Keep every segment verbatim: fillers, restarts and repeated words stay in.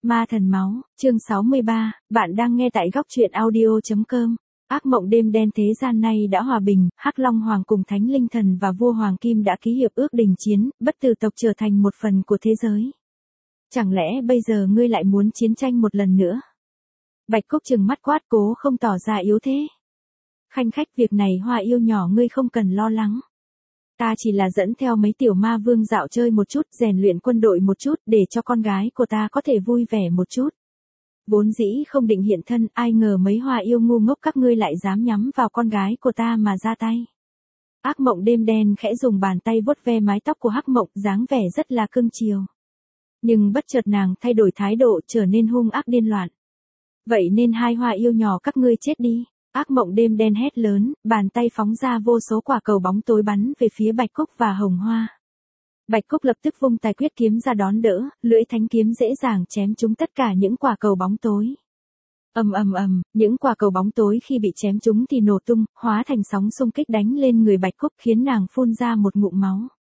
Ma thần máu, chương sáu mươi ba, bạn đang nghe tại góc truyện audio chấm com. Ác mộng đêm đen thế gian nay đã hòa bình, Hắc Long Hoàng cùng Thánh Linh Thần và vua Hoàng Kim đã ký hiệp ước đình chiến, bất tử tộc trở thành một phần của thế giới. Chẳng lẽ bây giờ ngươi lại muốn chiến tranh một lần nữa? Bạch Cúc trừng mắt quát cố không tỏ ra yếu thế. Khanh khách, việc này Hoa yêu nhỏ ngươi không cần lo lắng. Ta chỉ là dẫn theo mấy tiểu ma vương dạo chơi một chút, rèn luyện quân đội một chút, để cho con gái của ta có thể vui vẻ một chút. Vốn dĩ không định hiện thân, ai ngờ mấy Hoa yêu ngu ngốc các ngươi lại dám nhắm vào con gái của ta mà ra tay. Ác mộng đêm đen khẽ dùng bàn tay vuốt ve mái tóc của Hắc Mộng, dáng vẻ rất là cưng chiều. Nhưng bất chợt nàng thay đổi thái độ, trở nên hung ác điên loạn. Vậy nên hai Hoa yêu nhỏ các ngươi chết đi. Ác mộng đêm đen hét lớn, bàn tay phóng ra vô số quả cầu bóng tối bắn về phía Bạch Cúc và Hồng Hoa. Bạch Cúc lập tức vung tài quyết kiếm ra đón đỡ, lưỡi thánh kiếm dễ dàng chém trúng tất cả những quả cầu bóng tối. Ầm ầm ầm, những quả cầu bóng tối khi bị chém trúng thì nổ tung, hóa thành sóng xung kích đánh lên người Bạch Cúc khiến nàng phun ra một ngụm máu.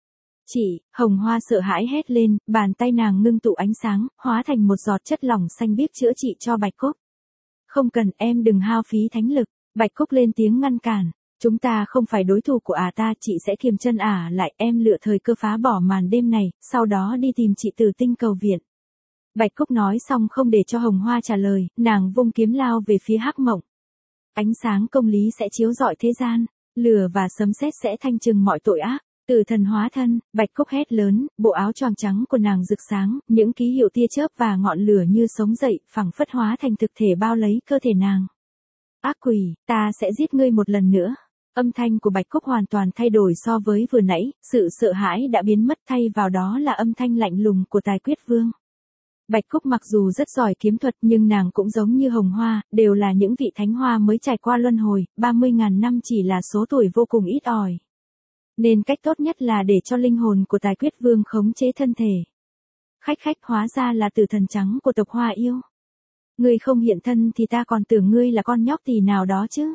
Chị, Hồng Hoa sợ hãi hét lên, bàn tay nàng ngưng tụ ánh sáng, hóa thành một giọt chất lỏng xanh biếc chữa trị cho Bạch Cúc. Không cần, em đừng hao phí thánh lực. Bạch Cúc lên tiếng ngăn cản. Chúng ta không phải đối thủ của ả ta, chị sẽ kiềm chân ả lại, em lựa thời cơ phá bỏ màn đêm này, sau đó đi tìm chị từ tinh cầu viện. Bạch Cúc nói xong không để cho Hồng Hoa trả lời, nàng vung kiếm lao về phía Hắc Mộng. Ánh sáng công lý sẽ chiếu rọi thế gian, lửa và sấm sét sẽ thanh trừng mọi tội ác. Tử thần hóa thân, Bạch Cúc hét lớn, bộ áo choàng trắng của nàng rực sáng, những ký hiệu tia chớp và ngọn lửa như sống dậy, phẳng phất hóa thành thực thể bao lấy cơ thể nàng. Ác quỷ, ta sẽ giết ngươi một lần nữa. Âm thanh của Bạch Cúc hoàn toàn thay đổi so với vừa nãy, sự sợ hãi đã biến mất, thay vào đó là âm thanh lạnh lùng của Tài Quyết Vương. Bạch Cúc mặc dù rất giỏi kiếm thuật nhưng nàng cũng giống như Hồng Hoa, đều là những vị thánh hoa mới trải qua luân hồi, ba mươi nghìn năm chỉ là số tuổi vô cùng ít ỏi. Nên cách tốt nhất là để cho linh hồn của Tài Quyết Vương khống chế thân thể. Khách khách, hóa ra là tử thần trắng của tộc Hoa yêu. Ngươi không hiện thân thì ta còn tưởng ngươi là con nhóc tỳ nào đó chứ.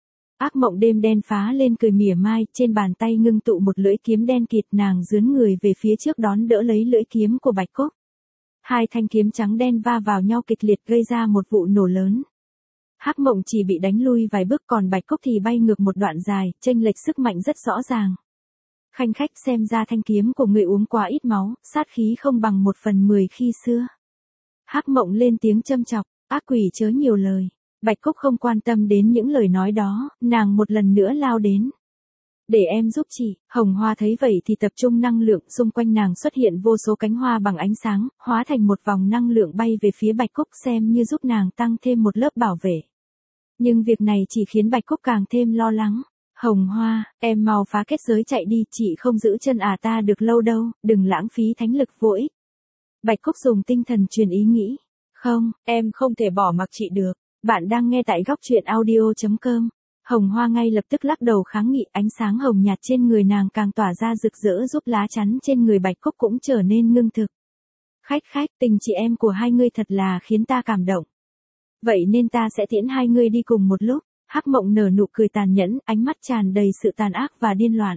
Ác mộng đêm đen phá lên cười mỉa mai, trên bàn tay ngưng tụ một lưỡi kiếm đen kịt, nàng dướn người về phía trước đón đỡ lấy lưỡi kiếm của Bạch Cúc. Hai thanh kiếm trắng đen va vào nhau kịch liệt gây ra một vụ nổ lớn. Hắc Mộng chỉ bị đánh lui vài bước, còn Bạch Cúc thì bay ngược một đoạn dài, chênh lệch sức mạnh rất rõ ràng. Khanh khách, xem ra thanh kiếm của người uống quá ít máu, sát khí không bằng một phần mười khi xưa. Hắc Mộng lên tiếng châm chọc, ác quỷ chớ nhiều lời. Bạch Cúc không quan tâm đến những lời nói đó, nàng một lần nữa lao đến. Để em giúp chị. Hồng Hoa thấy vậy thì tập trung năng lượng, xung quanh nàng xuất hiện vô số cánh hoa bằng ánh sáng, hóa thành một vòng năng lượng bay về phía Bạch Cúc, xem như giúp nàng tăng thêm một lớp bảo vệ. Nhưng việc này chỉ khiến Bạch Cúc càng thêm lo lắng. Hồng Hoa, em mau phá kết giới chạy đi, chị không giữ chân à ta được lâu đâu, đừng lãng phí thánh lực vô ích. Bạch Cúc dùng tinh thần truyền ý nghĩ. Không, em không thể bỏ mặc chị được. Bạn đang nghe tại góc truyện audio chấm com. Hồng Hoa ngay lập tức lắc đầu kháng nghị, ánh sáng hồng nhạt trên người nàng càng tỏa ra rực rỡ, giúp lá chắn trên người Bạch Cúc cũng trở nên ngưng thực. Khách khách, tình chị em của hai ngươi thật là khiến ta cảm động. Vậy nên ta sẽ tiễn hai ngươi đi cùng một lúc. Hắc Mộng nở nụ cười tàn nhẫn, ánh mắt tràn đầy sự tàn ác và điên loạn.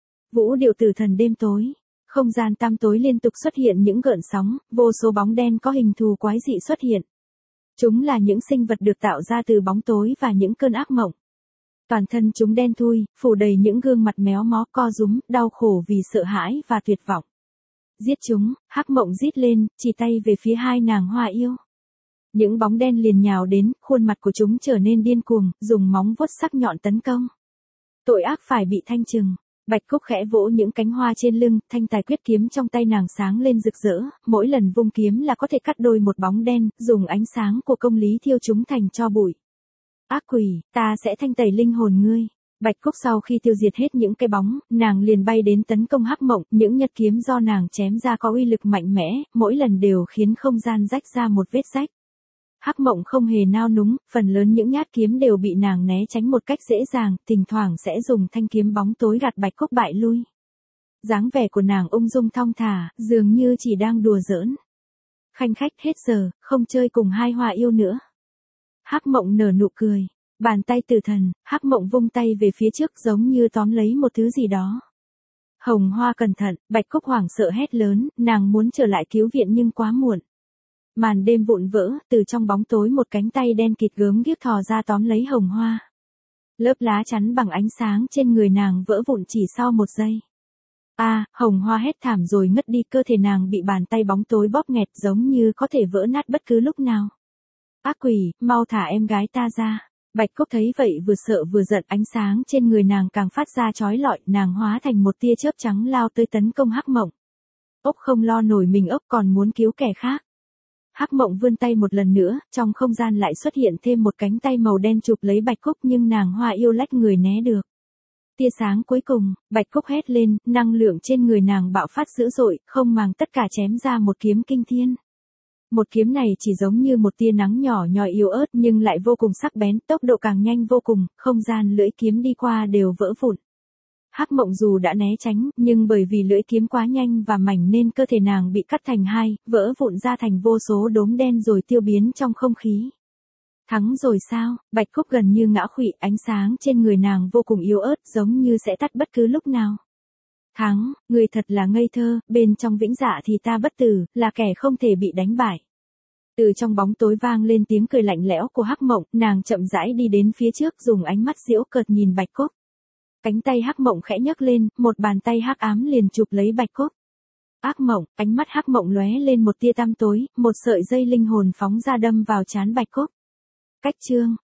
Vũ điệu tử thần đêm tối. Không gian tăm tối liên tục xuất hiện những gợn sóng, vô số bóng đen có hình thù quái dị xuất hiện. Chúng là những sinh vật được tạo ra từ bóng tối và những cơn ác mộng. Toàn thân chúng đen thui, phủ đầy những gương mặt méo mó co rúm, đau khổ vì sợ hãi và tuyệt vọng. Giết chúng, Hắc Mộng rít lên, chỉ tay về phía hai nàng Hoa yêu. Những bóng đen liền nhào đến, khuôn mặt của chúng trở nên điên cuồng, dùng móng vuốt sắc nhọn tấn công. Tội ác phải bị thanh trừng. Bạch Cúc khẽ vỗ những cánh hoa trên lưng, thanh tài quyết kiếm trong tay nàng sáng lên rực rỡ, mỗi lần vung kiếm là có thể cắt đôi một bóng đen, dùng ánh sáng của công lý thiêu chúng thành tro bụi. Ác quỷ, ta sẽ thanh tẩy linh hồn ngươi. Bạch Cúc sau khi tiêu diệt hết những cái bóng, nàng liền bay đến tấn công Hắc Mộng, những nhật kiếm do nàng chém ra có uy lực mạnh mẽ, mỗi lần đều khiến không gian rách ra một vết rách. Hắc Mộng không hề nao núng, phần lớn những nhát kiếm đều bị nàng né tránh một cách dễ dàng, thỉnh thoảng sẽ dùng thanh kiếm bóng tối gạt Bạch Cúc bại lui. Dáng vẻ của nàng ung dung thong thả, dường như chỉ đang đùa giỡn. Khanh khách, hết giờ, không chơi cùng hai Hoa yêu nữa. Hắc Mộng nở nụ cười, bàn tay tử thần, Hắc Mộng vung tay về phía trước giống như tóm lấy một thứ gì đó. Hồng Hoa cẩn thận, Bạch Cúc hoảng sợ hét lớn, nàng muốn trở lại cứu viện nhưng quá muộn. màn đêm vụn vỡ, từ trong bóng tối một cánh tay đen kịt gớm ghiếc thò ra tóm lấy Hồng Hoa. Lớp lá chắn bằng ánh sáng trên người nàng vỡ vụn chỉ sau một giây. A, à, Hồng Hoa hét thảm rồi ngất đi, cơ thể nàng bị bàn tay bóng tối bóp nghẹt giống như có thể vỡ nát bất cứ lúc nào. Ác quỷ, mau thả em gái ta ra. Bạch Cúc thấy vậy vừa sợ vừa giận, ánh sáng trên người nàng càng phát ra chói lọi, nàng hóa thành một tia chớp trắng lao tới tấn công Hắc Mộng. Ốc không lo nổi mình ốc còn muốn cứu kẻ khác. Hắc Mộng vươn tay một lần nữa, trong không gian lại xuất hiện thêm một cánh tay màu đen chụp lấy Bạch Cúc nhưng nàng Hoa yêu lách người né được. Tia sáng cuối cùng, Bạch Cúc hét lên, năng lượng trên người nàng bạo phát dữ dội, không màng tất cả chém ra một kiếm kinh thiên. Một kiếm này chỉ giống như một tia nắng nhỏ nhoi yếu ớt nhưng lại vô cùng sắc bén, tốc độ càng nhanh vô cùng, không gian lưỡi kiếm đi qua đều vỡ vụn. Hắc Mộng dù đã né tránh, nhưng bởi vì lưỡi kiếm quá nhanh và mảnh nên cơ thể nàng bị cắt thành hai, vỡ vụn ra thành vô số đốm đen rồi tiêu biến trong không khí. Thắng rồi sao? Bạch Cúc gần như ngã khuỵu, ánh sáng trên người nàng vô cùng yếu ớt giống như sẽ tắt bất cứ lúc nào. Thắng, người thật là ngây thơ, bên trong vĩnh dạ thì ta bất tử, là kẻ không thể bị đánh bại. Từ trong bóng tối vang lên tiếng cười lạnh lẽo của Hắc Mộng, nàng chậm rãi đi đến phía trước dùng ánh mắt giễu cợt nhìn Bạch Cúc. Cánh tay Hắc Mộng khẽ nhấc lên, một bàn tay hắc ám liền chụp lấy Bạch Cúc. Ác Mộng, ánh mắt Hắc Mộng lóe lên một tia tăm tối, một sợi dây linh hồn phóng ra đâm vào trán Bạch Cúc. Cách chương